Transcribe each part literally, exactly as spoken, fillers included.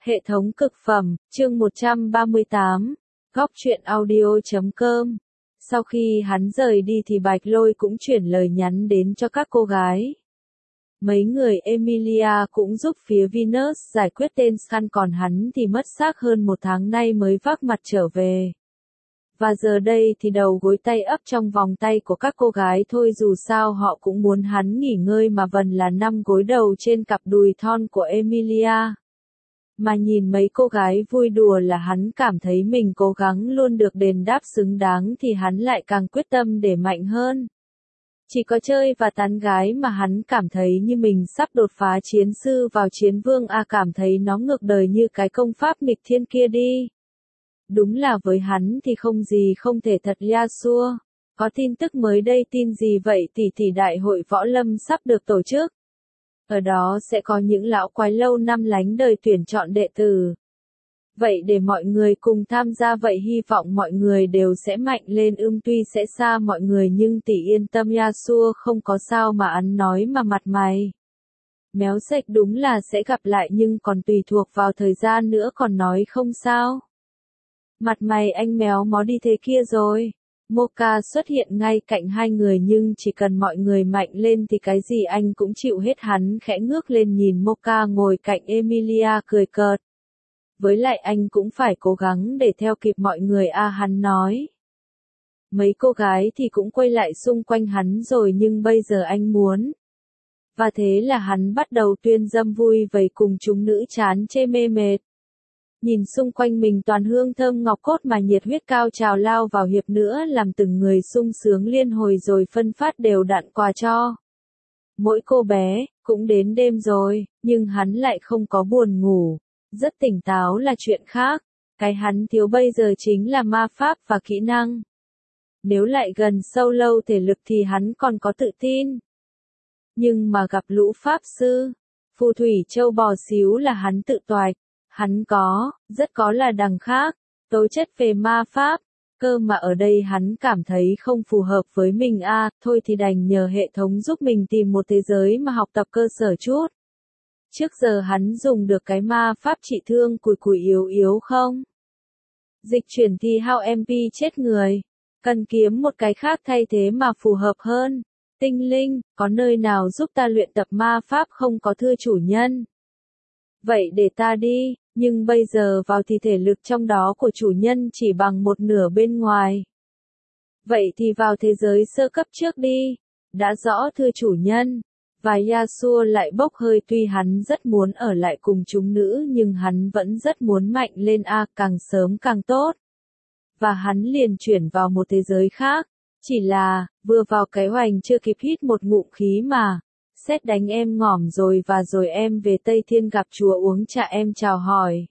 Hệ thống cực phẩm, chương một trăm ba mươi tám, góc truyện audio chấm com. Sau khi hắn rời đi thì Bạch Lôi cũng chuyển lời nhắn đến cho các cô gái. Mấy người Emilia cũng giúp phía Venus giải quyết tên Scan, còn hắn thì mất xác hơn một tháng nay mới vác mặt trở về. Và giờ đây thì đầu gối tay ấp trong vòng tay của các cô gái thôi, dù sao họ cũng muốn hắn nghỉ ngơi mà vần là năm gối đầu trên cặp đùi thon của Emilia. Mà nhìn mấy cô gái vui đùa là hắn cảm thấy mình cố gắng luôn được đền đáp xứng đáng thì hắn lại càng quyết tâm để mạnh hơn. Chỉ có chơi và tán gái mà hắn cảm thấy như mình sắp đột phá chiến sư vào chiến vương, à cảm thấy nó ngược đời như cái công pháp nghịch thiên kia đi. Đúng là với hắn thì không gì không thể thật. Yasuo, có tin tức mới đây. Tin gì vậy? Tỷ tỷ đại hội võ lâm sắp được tổ chức. Ở đó sẽ có những lão quái lâu năm lánh đời tuyển chọn đệ tử. Vậy để mọi người cùng tham gia, vậy hy vọng mọi người đều sẽ mạnh lên. Ưm tuy sẽ xa mọi người nhưng tỷ yên tâm, Yasuo không có sao mà ăn nói mà mặt mày méo sệch, đúng là sẽ gặp lại nhưng còn tùy thuộc vào thời gian nữa, còn nói không sao. Mặt mày anh méo mó đi thế kia rồi. Mocha xuất hiện ngay cạnh hai người nhưng chỉ cần mọi người mạnh lên thì cái gì anh cũng chịu hết. Hắn khẽ ngước lên nhìn Mocha ngồi cạnh Emilia cười cợt. Với lại anh cũng phải cố gắng để theo kịp mọi người, a hắn nói. Mấy cô gái thì cũng quay lại xung quanh hắn rồi nhưng bây giờ anh muốn. Và thế là hắn bắt đầu tuyên dâm vui vầy cùng chúng nữ chán chê mê mệt. Nhìn xung quanh mình toàn hương thơm ngọc cốt mà nhiệt huyết cao trào lao vào hiệp nữa làm từng người sung sướng liên hồi rồi phân phát đều đặn quà cho mỗi cô bé. Cũng đến đêm rồi, nhưng hắn lại không có buồn ngủ, rất tỉnh táo là chuyện khác. Cái hắn thiếu bây giờ chính là ma pháp và kỹ năng. Nếu lại gần sâu lâu thể lực thì hắn còn có tự tin. Nhưng mà gặp lũ pháp sư, phù thủy châu bò xíu là hắn tự toạch. Hắn có, rất có là đằng khác, tố chất về ma pháp, cơ mà ở đây hắn cảm thấy không phù hợp với mình, a à, thôi thì đành nhờ hệ thống giúp mình tìm một thế giới mà học tập cơ sở chút. Trước giờ hắn dùng được cái ma pháp trị thương cùi cùi yếu yếu không? Dịch chuyển thì hao em pê chết người, cần kiếm một cái khác thay thế mà phù hợp hơn. Tinh linh, có nơi nào giúp ta luyện tập ma pháp không có thưa chủ nhân? Vậy để ta đi, nhưng bây giờ vào thì thể lực trong đó của chủ nhân chỉ bằng một nửa bên ngoài. Vậy thì vào thế giới sơ cấp trước đi. Đã rõ thưa chủ nhân. Và Yasuo lại bốc hơi, tuy hắn rất muốn ở lại cùng chúng nữ nhưng hắn vẫn rất muốn mạnh lên, a à, càng sớm càng tốt. Và hắn liền chuyển vào một thế giới khác. Chỉ là, vừa vào cái hoành chưa kịp hít một ngụm khí mà. Sét đánh em ngỏm rồi, và rồi em về Tây Thiên gặp chúa uống trà, em chào hỏi.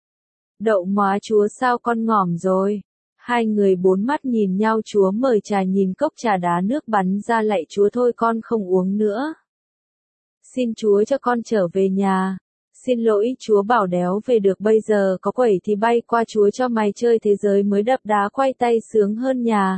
Đậu móa chúa sao con ngỏm rồi? Hai người bốn mắt nhìn nhau, chúa mời trà nhìn cốc trà đá nước bắn ra, lạy chúa thôi con không uống nữa. Xin chúa cho con trở về nhà. Xin lỗi chúa bảo đéo về được, bây giờ có quẩy thì bay qua, chúa cho mày chơi thế giới mới đập đá quay tay sướng hơn nhà.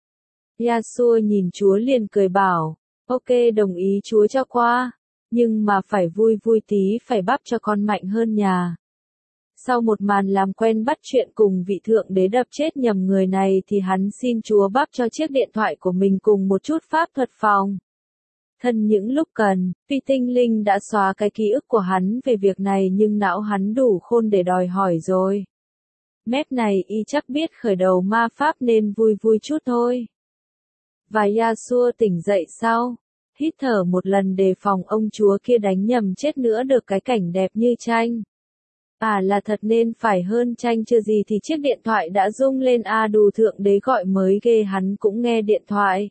Yasuo nhìn chúa liền cười bảo. Ok, đồng ý chúa cho qua, nhưng mà phải vui vui tí, phải bắp cho con mạnh hơn nhà. Sau một màn làm quen bắt chuyện cùng vị thượng đế đập chết nhầm người này thì hắn xin chúa bắp cho chiếc điện thoại của mình cùng một chút pháp thuật phòng thân những lúc cần. Tuy tinh linh đã xóa cái ký ức của hắn về việc này nhưng não hắn đủ khôn để đòi hỏi rồi. Mép này y chắc biết khởi đầu ma pháp nên vui vui chút thôi. Và Yasuo tỉnh dậy sau, hít thở một lần đề phòng ông chúa kia đánh nhầm chết nữa được cái cảnh đẹp như tranh. À là thật nên phải hơn tranh, chưa gì thì chiếc điện thoại đã rung lên, a à, đù thượng đế gọi mới ghê, hắn cũng nghe điện thoại.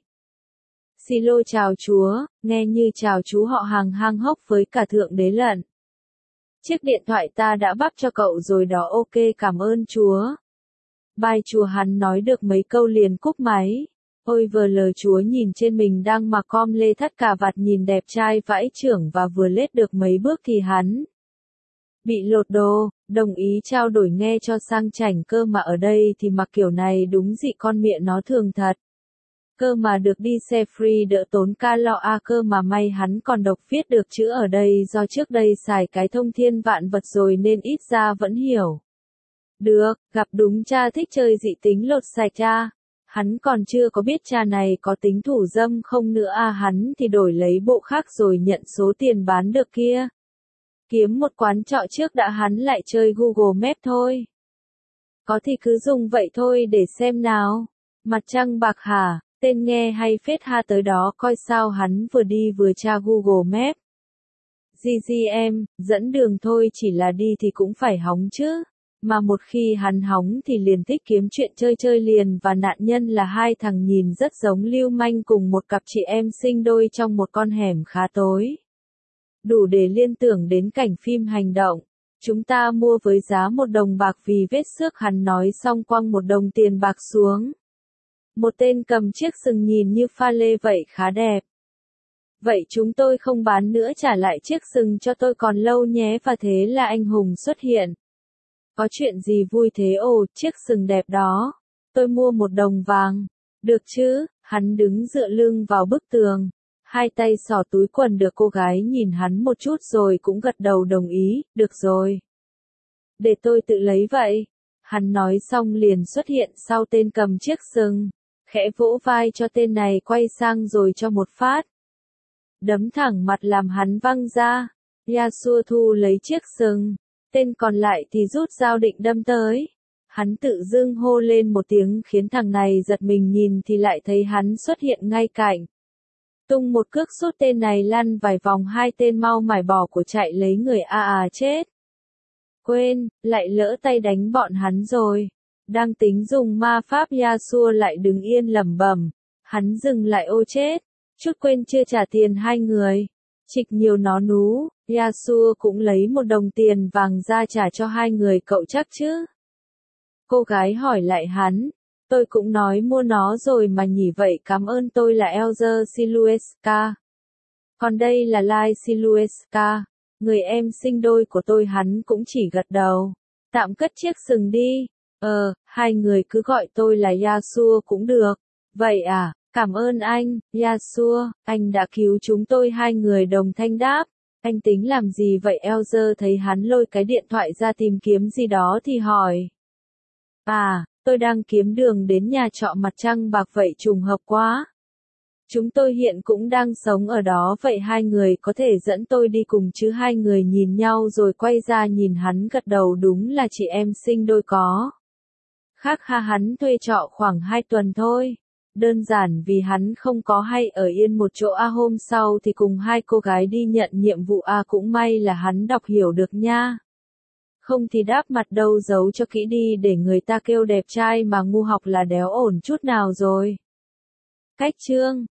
Silo chào chúa, nghe như chào chú họ hàng hang hốc với cả thượng đế lận. Chiếc điện thoại ta đã bắp cho cậu rồi đó, ok cảm ơn chúa. Bye chúa, hắn nói được mấy câu liền cúp máy. Ôi vờ lờ, chúa nhìn trên mình đang mặc com lê thắt cà vạt nhìn đẹp trai vãi chưởng và vừa lết được mấy bước thì hắn bị lột đồ, đồng ý trao đổi nghe cho sang chảnh, cơ mà ở đây thì mặc kiểu này đúng dị con mẹ nó thường thật. Cơ mà được đi xe free đỡ tốn calo a cơ mà may hắn còn đọc viết được chữ ở đây do trước đây xài cái thông thiên vạn vật rồi nên ít ra vẫn hiểu. Được, gặp đúng cha thích chơi dị tính lột sạch cha. Hắn còn chưa có biết cha này có tính thủ dâm không nữa à, hắn thì đổi lấy bộ khác rồi nhận số tiền bán được kia. Kiếm một quán trọ trước đã, hắn lại chơi Google Maps thôi. Có thì cứ dùng vậy thôi để xem nào. Mặt trăng bạc hả, tên nghe hay phết ha, tới đó coi sao. Hắn vừa đi vừa tra Google Maps. giê giê em, dẫn đường thôi, chỉ là đi thì cũng phải hóng chứ. Mà một khi hắn hóng thì liền thích kiếm chuyện chơi chơi liền, và nạn nhân là hai thằng nhìn rất giống lưu manh cùng một cặp chị em sinh đôi trong một con hẻm khá tối. Đủ để liên tưởng đến cảnh phim hành động. Chúng ta mua với giá một đồng bạc vì vết xước, hắn nói xong quăng một đồng tiền bạc xuống. Một tên cầm chiếc sừng nhìn như pha lê vậy, khá đẹp. Vậy chúng tôi không bán nữa, trả lại chiếc sừng cho tôi còn lâu nhé. Và thế là anh hùng xuất hiện. Có chuyện gì vui thế? Ồ, chiếc sừng đẹp đó. Tôi mua một đồng vàng. Được chứ? Hắn đứng dựa lưng vào bức tường. Hai tay xỏ túi quần, được cô gái nhìn hắn một chút rồi cũng gật đầu đồng ý. Được rồi. Để tôi tự lấy vậy. Hắn nói xong liền xuất hiện sau tên cầm chiếc sừng. Khẽ vỗ vai cho tên này, quay sang rồi cho một phát. Đấm thẳng mặt làm hắn văng ra. Yasuo thu lấy chiếc sừng. Tên còn lại thì rút dao định đâm tới. Hắn tự dưng hô lên một tiếng khiến thằng này giật mình, nhìn thì lại thấy hắn xuất hiện ngay cạnh. Tung một cước sút tên này lăn vài vòng, hai tên mau mải bỏ của chạy lấy người. À à chết. Quên, lại lỡ tay đánh bọn hắn rồi. Đang tính dùng ma pháp, Yasuo lại đứng yên lẩm bẩm. Hắn dừng lại, ô chết. Chút quên chưa trả tiền hai người. Trịch nhiều nó nú. Yasuo cũng lấy một đồng tiền vàng ra trả cho hai người. Cậu chắc chứ? Cô gái hỏi lại hắn. Tôi cũng nói mua nó rồi mà nhỉ. Vậy cảm ơn, tôi là Elzer Silueska. Còn đây là Lai Silueska, người em sinh đôi của tôi. Hắn cũng chỉ gật đầu. Tạm cất chiếc sừng đi. Ờ, hai người cứ gọi tôi là Yasuo cũng được. Vậy à, cảm ơn anh, Yasuo, anh đã cứu chúng tôi. Hai người đồng thanh đáp. Anh tính làm gì vậy? Elzer thấy hắn lôi cái điện thoại ra tìm kiếm gì đó thì hỏi. À, tôi đang kiếm đường đến nhà trọ mặt trăng bạc. Vậy trùng hợp quá. Chúng tôi hiện cũng đang sống ở đó. Vậy hai người có thể dẫn tôi đi cùng chứ? Hai người nhìn nhau rồi quay ra nhìn hắn gật đầu. Đúng là chị em sinh đôi có. Khác ha, hắn thuê trọ khoảng hai tuần thôi. Đơn giản vì hắn không có hay ở yên một chỗ. A hôm sau thì cùng hai cô gái đi nhận nhiệm vụ. A cũng may là hắn đọc hiểu được nha. Không thì đáp mặt đâu giấu cho kỹ đi để người ta kêu đẹp trai mà ngu học là đéo ổn chút nào rồi. Cách chương